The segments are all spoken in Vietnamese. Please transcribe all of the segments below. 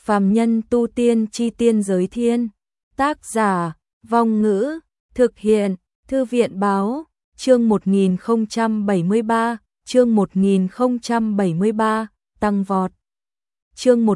Phàm nhân tu tiên chi tiên giới thiên. Tác giả, Vong Ngữ, thực hiện, Thư viện báo, chương 1073, chương 1073, tăng vọt. Chương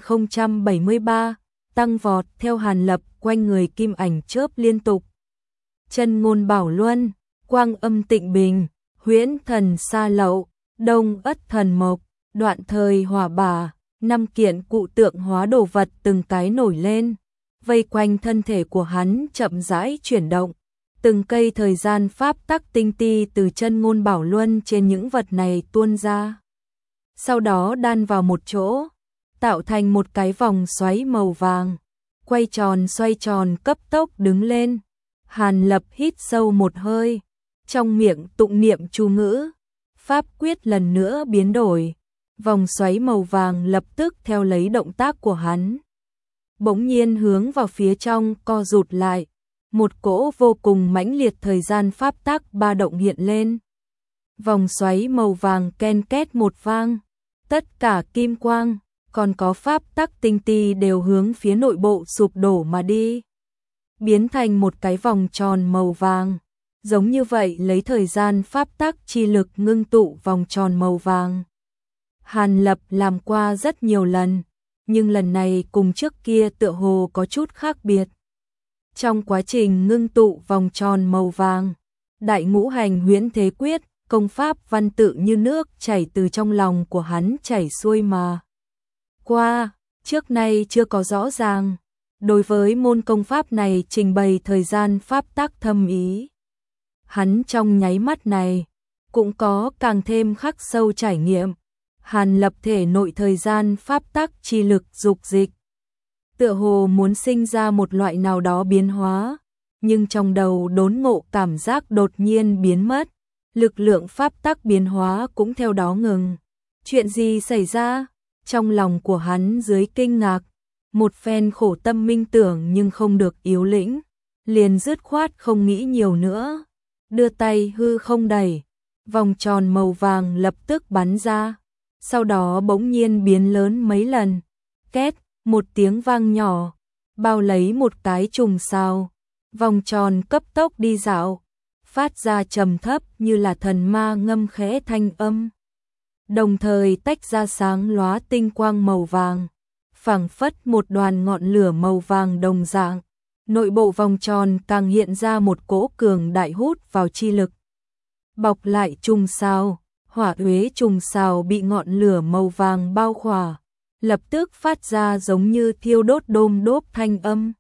1073, tăng vọt theo Hàn Lập quanh người kim ảnh chớp liên tục. Chân ngôn bảo luân, quang âm tịnh bình, huyễn thần sa lậu, đông ất thần mộc, đoạn thời hỏa bà, 5 kiện cụ tượng hóa đồ vật từng cái nổi lên, vây quanh thân thể của hắn chậm rãi chuyển động. Từng cây thời gian pháp tắc tinh ti từ chân ngôn bảo luân trên những vật này tuôn ra. Sau đó đan vào một chỗ, tạo thành một cái vòng xoáy màu vàng, quay tròn xoay tròn cấp tốc đứng lên. Hàn Lập hít sâu một hơi, trong miệng tụng niệm chú ngữ, pháp quyết lần nữa biến đổi, vòng xoáy màu vàng lập tức theo lấy động tác của hắn, bỗng nhiên hướng vào phía trong co rụt lại, một cỗ vô cùng mãnh liệt thời gian pháp tắc ba động hiện lên. Vòng xoáy màu vàng ken két một vang, tất cả kim quang, còn có pháp tắc tinh ti đều hướng phía nội bộ sụp đổ mà đi, biến thành một cái vòng tròn màu vàng. Giống như vậy lấy thời gian pháp tắc chi lực ngưng tụ vòng tròn màu vàng. Hàn Lập làm qua rất nhiều lần, nhưng lần này cùng trước kia tựa hồ có chút khác biệt. Trong quá trình ngưng tụ vòng tròn màu vàng, Đại Ngũ Hành Huyễn Thế Quyết, công pháp văn tự như nước chảy từ trong lòng của hắn chảy xuôi mà qua, trước nay chưa có rõ ràng. Đối với môn công pháp này trình bày thời gian pháp tắc thâm ý, hắn trong nháy mắt này cũng có càng thêm khắc sâu trải nghiệm. Hàn Lập thể nội thời gian pháp tắc chi lực dục dịch, tựa hồ muốn sinh ra một loại nào đó biến hóa, nhưng trong đầu đốn ngộ cảm giác đột nhiên biến mất, lực lượng pháp tắc biến hóa cũng theo đó ngừng. Chuyện gì xảy ra? Trong lòng của hắn dưới kinh ngạc, một phen khổ tâm minh tưởng nhưng không được yếu lĩnh, liền dứt khoát không nghĩ nhiều nữa, đưa tay hư không đẩy, vòng tròn màu vàng lập tức bắn ra, sau đó bỗng nhiên biến lớn mấy lần, két, một tiếng vang nhỏ, bao lấy một cái trùng sao, vòng tròn cấp tốc đi dạo, phát ra trầm thấp như là thần ma ngâm khẽ thanh âm, đồng thời tách ra sáng lóa tinh quang màu vàng, phảng phất một đoàn ngọn lửa màu vàng đồng dạng. Nội bộ vòng tròn càng hiện ra một cỗ cường đại hút vào chi lực, bọc lại trùng sao, hỏa uế trùng sao bị ngọn lửa màu vàng bao khỏa, lập tức phát ra giống như thiêu đốt đôm đốp thanh âm.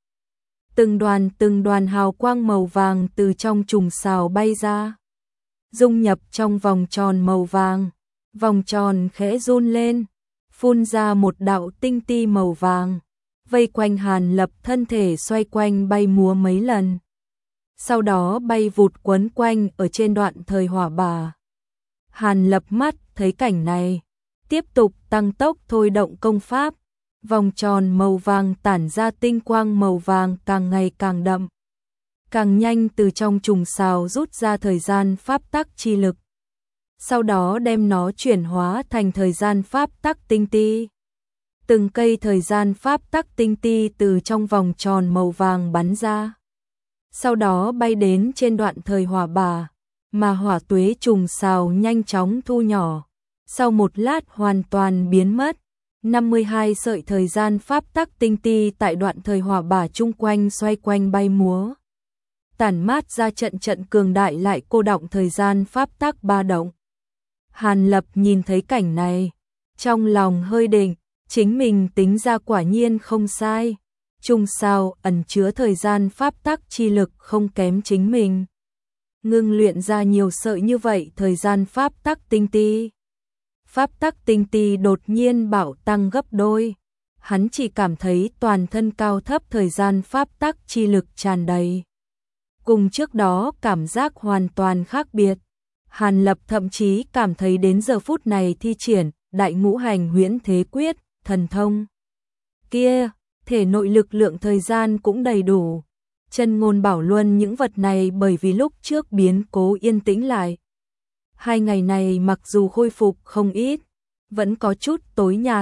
Từng đoàn hào quang màu vàng từ trong trùng sao bay ra, dung nhập trong vòng tròn màu vàng, vòng tròn khẽ run lên, phun ra một đạo tinh ti màu vàng, vây quanh Hàn Lập thân thể xoay quanh bay múa mấy lần. Sau đó bay vụt quấn quanh ở trên đoạn thời hỏa bà. Hàn Lập mắt thấy cảnh này, tiếp tục tăng tốc thôi động công pháp, vòng tròn màu vàng tản ra tinh quang màu vàng càng ngày càng đậm, càng nhanh từ trong trùng sao rút ra thời gian pháp tắc chi lực. Sau đó đem nó chuyển hóa thành thời gian pháp tắc tinh ti. Từng cây thời gian pháp tắc tinh ti từ trong vòng tròn màu vàng bắn ra. Sau đó bay đến trên đoạn thời hỏa bà, mà hỏa tuế trùng sao nhanh chóng thu nhỏ. Sau một lát hoàn toàn biến mất, 52 sợi thời gian pháp tắc tinh ti tại đoạn thời hỏa bà chung quanh xoay quanh bay múa, tản mát ra trận trận cường đại lại cô đọng thời gian pháp tắc ba động. Hàn Lập nhìn thấy cảnh này, trong lòng hơi định, chính mình tính ra quả nhiên không sai, trùng sao ẩn chứa thời gian pháp tắc chi lực không kém chính mình. Ngưng luyện ra nhiều sợi như vậy thời gian pháp tắc tinh ti. Pháp tắc tinh ti đột nhiên bạo tăng gấp đôi, hắn chỉ cảm thấy toàn thân cao thấp thời gian pháp tắc chi lực tràn đầy. Cùng trước đó cảm giác hoàn toàn khác biệt. Hàn Lập thậm chí cảm thấy đến giờ phút này thi triển Đại Ngũ Hành Huyễn Thế Quyết, thần thông kia, thể nội lực lượng thời gian cũng đầy đủ. Chân ngôn bảo luân những vật này bởi vì lúc trước biến cố yên tĩnh lại. 2 ngày này mặc dù khôi phục không ít, vẫn có chút tối nhạt,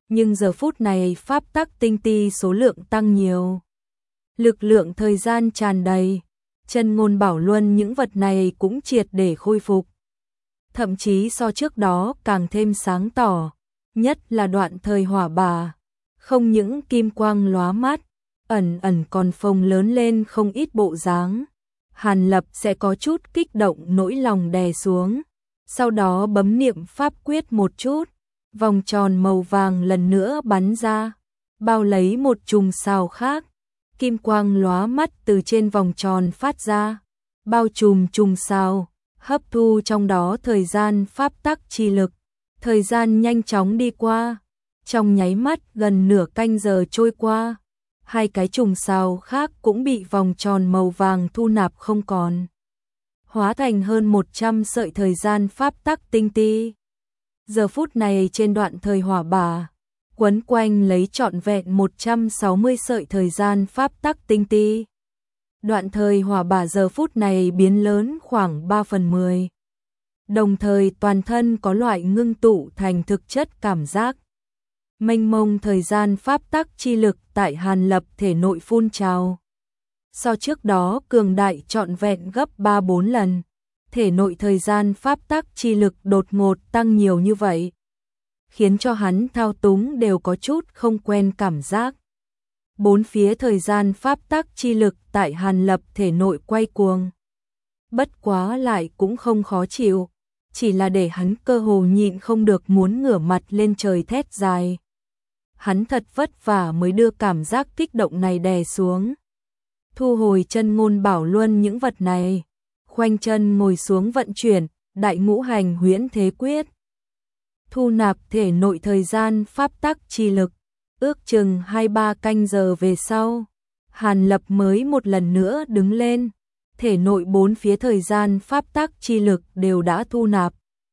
Nhưng giờ phút này pháp tắc tinh ti số lượng tăng nhiều. Lực lượng thời gian tràn đầy, chân ngôn bảo luân những vật này cũng triệt để khôi phục. Thậm chí so trước đó càng thêm sáng tỏ, nhất là đoạn thời hỏa bà. Không những kim quang lóa mắt, ẩn ẩn còn phồng lớn lên không ít bộ dáng. Hàn Lập sẽ có chút kích động nỗi lòng đè xuống, sau đó bấm niệm pháp quyết một chút, vòng tròn màu vàng lần nữa bắn ra, bao lấy một chùm sao khác, kim quang lóa mắt từ trên vòng tròn phát ra, bao trùm chùm sao, hấp thu trong đó thời gian pháp tắc chi lực. Thời gian nhanh chóng đi qua, trong nháy mắt gần nửa canh giờ trôi qua. Hai cái chùm sao khác cũng bị vòng tròn màu vàng thu nạp không còn, hóa thành hơn 100 sợi thời gian pháp tắc tinh ti. Giờ phút này trên đoạn thời hỏa bà, quấn quanh lấy trọn vẹn 160 sợi thời gian pháp tắc tinh ti. Đoạn thời hỏa bà giờ phút này biến lớn khoảng 3/10. Đồng thời toàn thân có loại ngưng tụ thành thực chất cảm giác. Mênh mông thời gian pháp tắc chi lực tại Hàn Lập thể nội phun trào. So trước đó cường đại trọn vẹn gấp 3-4 lần, thể nội thời gian pháp tắc chi lực đột ngột tăng nhiều như vậy, khiến cho hắn thao túng đều có chút không quen cảm giác. Bốn phía thời gian pháp tắc chi lực tại Hàn Lập thể nội quay cuồng. Bất quá lại cũng không khó chịu, chỉ là để hắn cơ hồ nhịn không được muốn ngửa mặt lên trời thét dài. Hắn thật vất vả mới đưa cảm giác kích động này đè xuống. Thu hồi chân ngôn bảo luân những vật này, khoanh chân ngồi xuống vận chuyển đại ngũ hành huyễn thế quyết. Thu nạp thể nội thời gian pháp tắc chi lực, ước chừng 2-3 canh giờ về sau, Hàn Lập mới một lần nữa đứng lên, thể nội bốn phía thời gian pháp tắc chi lực đều đã thu nạp.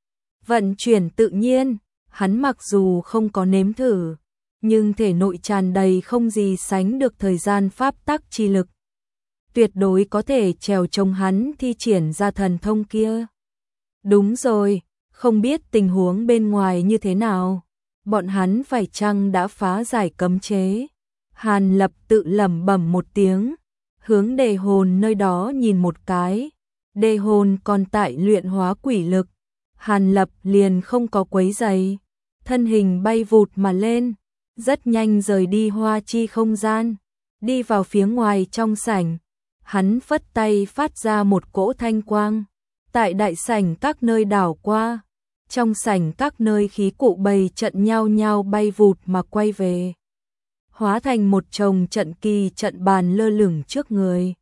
Vận chuyển tự nhiên, hắn mặc dù không có nếm thử, nhưng thể nội tràn đầy không gì sánh được thời gian pháp tắc chi lực. Tuyệt đối có thể trèo chống hắn thi triển ra thần thông kia. Đúng rồi, không biết tình huống bên ngoài như thế nào, bọn hắn phải chăng đã phá giải cấm chế. Hàn Lập tự lẩm bẩm một tiếng, hướng đề hồn nơi đó nhìn một cái. Đề hồn còn tại luyện hóa quỷ lực. Hàn Lập liền không có quấy giày, thân hình bay vụt mà lên, rất nhanh rời đi hoa chi không gian, đi vào phía ngoài trong sảnh. Hắn phất tay phát ra một cỗ thanh quang, tại đại sảnh các nơi đảo qua, trong sảnh các nơi khí cụ bày trận nhau nhau bay vụt mà quay về, hóa thành một chồng trận kỳ trận bàn lơ lửng trước người.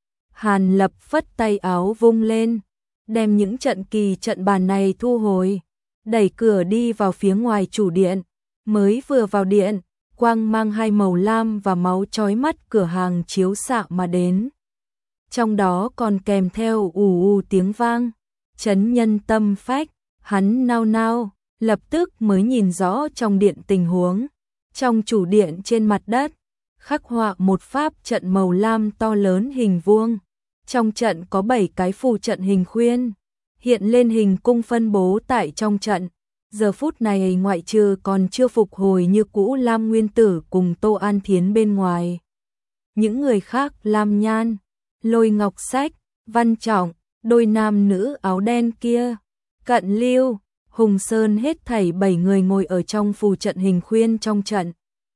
Hàn Lập phất tay áo vung lên, đem những trận kỳ trận bàn này thu hồi, đẩy cửa đi vào phía ngoài chủ điện. Mới vừa vào điện, quang mang hai màu lam và máu chói mắt cửa hàng chiếu xạ mà đến. Trong đó còn kèm theo ù ù tiếng vang, chấn nhân tâm phách. Hắn nao nao, lập tức mới nhìn rõ trong điện tình huống. Trong chủ điện trên mặt đất, khắc họa một pháp trận màu lam to lớn hình vuông. Trong trận có 7 cái phù trận hình khuyên, hiện lên hình cung phân bố tại trong trận. Giờ phút này ngoại trừ còn chưa phục hồi như cũ Lam Nguyên Tử cùng Tô An Thiến bên ngoài. Những người khác Lam Nhan, Lôi Ngọc Sách, Văn Trọng, đôi nam nữ áo đen kia, Cận Lưu, Hùng Sơn hết thảy 7 người ngồi ở trong phù trận hình khuyên trong trận.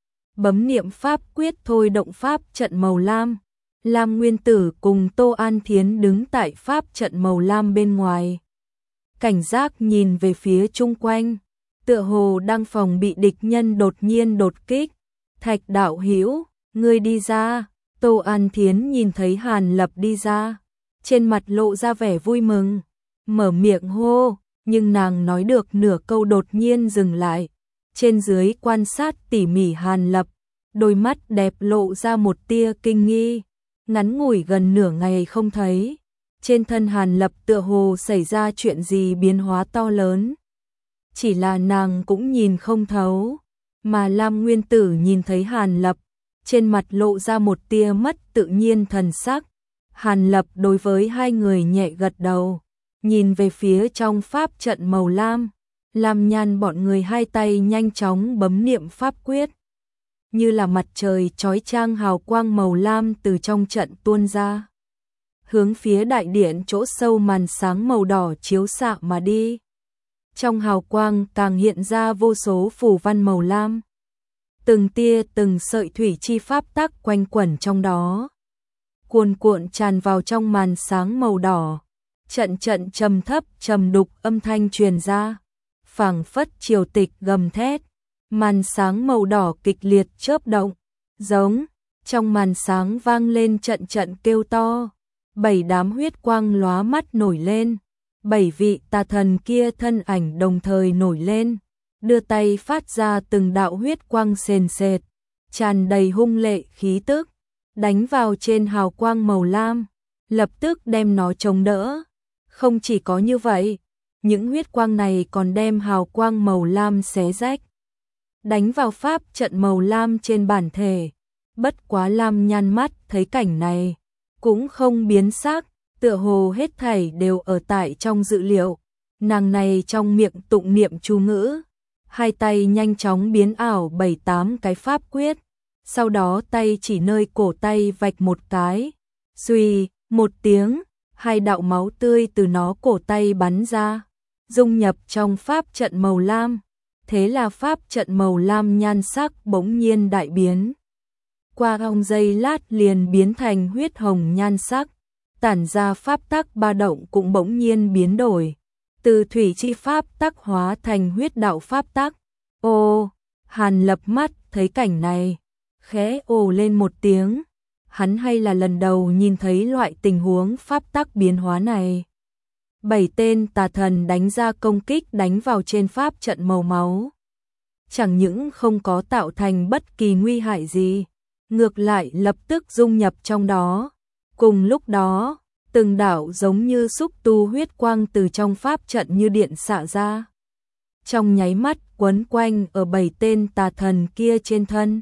Bấm niệm pháp quyết thôi động pháp trận màu lam. Lam Nguyên Tử cùng Tô An Thiến đứng tại pháp trận màu lam bên ngoài. Cảnh giác nhìn về phía chung quanh, tựa hồ đang phòng bị địch nhân đột nhiên đột kích. Thạch đạo hữu, ngươi đi ra. Tô An Thiến nhìn thấy Hàn Lập đi ra, trên mặt lộ ra vẻ vui mừng, mở miệng hô, nhưng nàng nói được nửa câu đột nhiên dừng lại. Trên dưới quan sát tỉ mỉ Hàn Lập, đôi mắt đẹp lộ ra một tia kinh nghi. Ngắn ngủi gần nửa ngày không thấy, trên thân Hàn Lập tựa hồ xảy ra chuyện gì biến hóa to lớn. Chỉ là nàng cũng nhìn không thấu, mà Lam Nguyên Tử nhìn thấy Hàn Lập, trên mặt lộ ra một tia mất tự nhiên thần sắc. Hàn Lập đối với hai người nhẹ gật đầu, nhìn về phía trong pháp trận màu lam, Lam Nhan bọn người hai tay nhanh chóng bấm niệm pháp quyết. Như là mặt trời chói chang hào quang màu lam từ trong trận tuôn ra. Hướng phía đại điện chỗ sâu màn sáng màu đỏ chiếu xạ mà đi. Trong hào quang càng hiện ra vô số phù văn màu lam. Từng tia từng sợi thủy chi pháp tắc quanh quẩn trong đó. Cuồn cuộn tràn vào trong màn sáng màu đỏ. Trận trận trầm thấp trầm đục âm thanh truyền ra. Phảng phất triều tịch gầm thét. Màn sáng màu đỏ kịch liệt chớp động. Giống. Trong màn sáng vang lên trận trận kêu to. 7 đám huyết quang lóa mắt nổi lên. 7 vị tà thần kia thân ảnh đồng thời nổi lên. Đưa tay phát ra từng đạo huyết quang sền sệt. Tràn đầy hung lệ khí tức. Đánh vào trên hào quang màu lam. Lập tức đem nó chống đỡ. Không chỉ có như vậy. Những huyết quang này còn đem hào quang màu lam xé rách. Đánh vào pháp trận màu lam trên bản thể. Bất quá Lam Nhan mắt thấy cảnh này. Cũng không biến sắc. Tựa hồ hết thảy đều ở tại trong dự liệu. Nàng này trong miệng tụng niệm chú ngữ. Hai tay nhanh chóng biến ảo 7-8 cái pháp quyết. Sau đó tay chỉ nơi cổ tay vạch một cái. Xuy, một tiếng, 2 đạo máu tươi từ nó cổ tay bắn ra. Dung nhập trong pháp trận màu lam. Thế là pháp trận màu lam nhan sắc bỗng nhiên đại biến. Qua trong giây lát liền biến thành huyết hồng nhan sắc. Tản ra pháp tắc ba động cũng bỗng nhiên biến đổi. Từ thủy chi pháp tắc hóa thành huyết đạo pháp tắc. Ô, Hàn Lập mắt thấy cảnh này. Khẽ ồ lên một tiếng. Hắn hay là lần đầu nhìn thấy loại tình huống pháp tắc biến hóa này. 7 tên tà thần đánh ra công kích đánh vào trên pháp trận màu máu. Chẳng những không có tạo thành bất kỳ nguy hại gì. Ngược lại lập tức dung nhập trong đó. Cùng lúc đó, từng đạo giống như xúc tu huyết quang từ trong pháp trận như điện xạ ra. Trong nháy mắt quấn quanh ở 7 tên tà thần kia trên thân.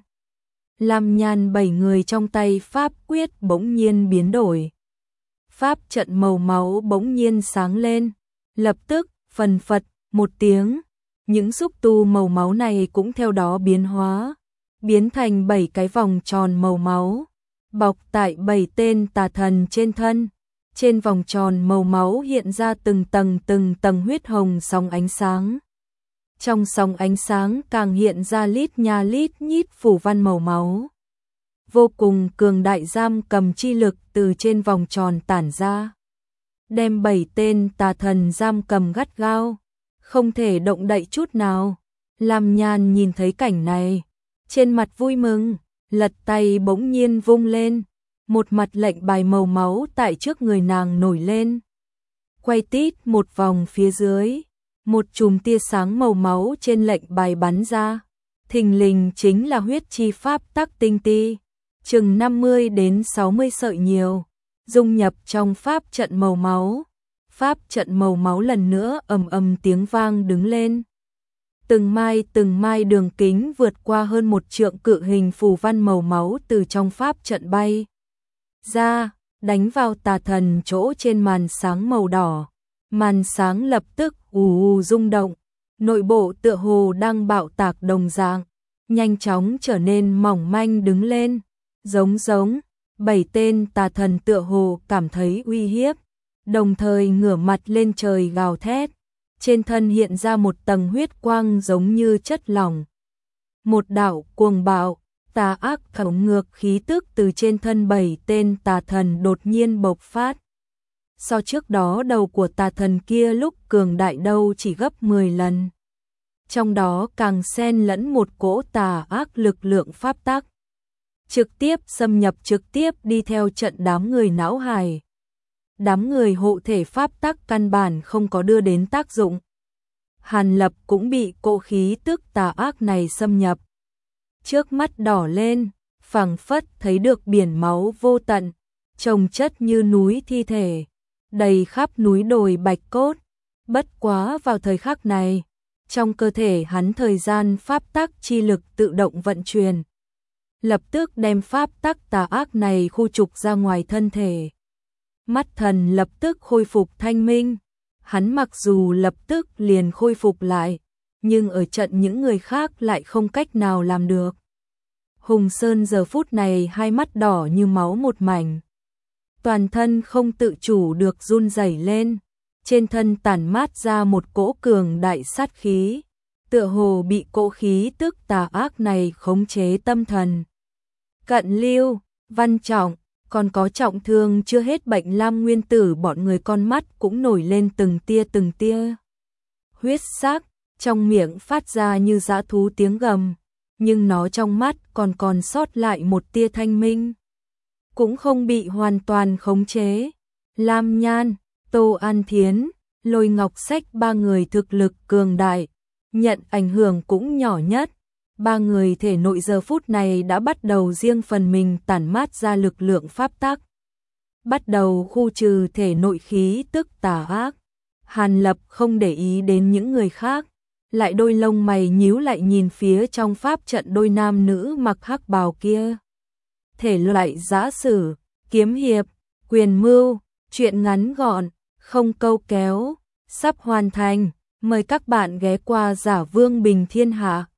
Lam Nhan 7 người trong tay pháp quyết bỗng nhiên biến đổi. Pháp trận màu máu bỗng nhiên sáng lên. Lập tức, phần phật, một tiếng. Những xúc tu màu máu này cũng theo đó biến hóa. Biến thành 7 cái vòng tròn màu máu. Bọc tại 7 tên tà thần trên thân. Trên vòng tròn màu máu hiện ra từng tầng huyết hồng sóng ánh sáng. Trong sóng ánh sáng càng hiện ra lít nha lít nhít phù văn màu máu. Vô cùng cường đại giam cầm chi lực từ trên vòng tròn tản ra. Đem 7 tên tà thần giam cầm gắt gao. Không thể động đậy chút nào. Lam Nhan nhìn thấy cảnh này. Trên mặt vui mừng. Lật tay bỗng nhiên vung lên. Một mặt lệnh bài màu máu tại trước người nàng nổi lên. Quay tít một vòng phía dưới. Một chùm tia sáng màu máu trên lệnh bài bắn ra. Thình lình chính là huyết chi pháp tắc tinh ti. Chừng 50 đến 60 sợi nhiều. Dung nhập trong pháp trận màu máu. Pháp trận màu máu lần nữa ầm ầm tiếng vang đứng lên. Từng mai đường kính vượt qua hơn 1 trượng cự hình phù văn màu máu từ trong pháp trận bay ra, đánh vào tà thần chỗ trên màn sáng màu đỏ. Màn sáng lập tức ù rung động, nội bộ tựa hồ đang bạo tạc đồng dạng, nhanh chóng trở nên mỏng manh đứng lên. Giống 7 tên tà thần tựa hồ cảm thấy uy hiếp, đồng thời ngửa mặt lên trời gào thét. Trên thân hiện ra một tầng huyết quang giống như chất lỏng. Một đạo cuồng bạo, tà ác khẩu ngược khí tức từ trên thân 7 tên tà thần đột nhiên bộc phát. So trước đó đầu của tà thần kia lúc cường đại đâu chỉ gấp 10 lần. Trong đó càng xen lẫn một cỗ tà ác lực lượng pháp tắc. Trực tiếp xâm nhập trực tiếp đi theo trận đám người não hài. Đám người hộ thể pháp tắc căn bản không có đưa đến tác dụng. Hàn Lập cũng bị cỗ khí tức tà ác này xâm nhập. Trước mắt đỏ lên, phảng phất thấy được biển máu vô tận, chồng chất như núi thi thể, đầy khắp núi đồi bạch cốt. Bất quá vào thời khắc này, trong cơ thể hắn thời gian pháp tắc chi lực tự động vận chuyển. Lập tức đem pháp tắc tà ác này khu trục ra ngoài thân thể. Mắt thần lập tức khôi phục thanh minh. Hắn mặc dù lập tức liền khôi phục lại, nhưng ở trận những người khác lại không cách nào làm được. Hùng Sơn giờ phút này hai mắt đỏ như máu một mảnh. Toàn thân không tự chủ được run rẩy lên, trên thân tản mát ra một cỗ cường đại sát khí, tựa hồ bị cỗ khí tức tà ác này khống chế tâm thần. Cận Lưu, Văn Trọng, còn có trọng thương chưa hết bệnh Lam Nguyên Tử, bọn người con mắt cũng nổi lên từng tia huyết sắc, trong miệng phát ra như dã thú tiếng gầm, nhưng nó trong mắt còn sót lại một tia thanh minh, cũng không bị hoàn toàn khống chế. Lam Nhan, Tô An Thiến, Lôi Ngọc Sách ba người thực lực cường đại, nhận ảnh hưởng cũng nhỏ nhất. Ba người thể nội giờ phút này đã bắt đầu riêng phần mình tản mát ra lực lượng pháp tắc, bắt đầu khu trừ thể nội khí tức tà ác. Hàn Lập không để ý đến những người khác, lại đôi lông mày nhíu lại nhìn phía trong pháp trận đôi nam nữ mặc hắc bào kia. Thể loại giã sử, kiếm hiệp, quyền mưu, truyện ngắn gọn, không câu kéo, sắp hoàn thành. Mời các bạn ghé qua Giả Vương Bình Thiên Hạ.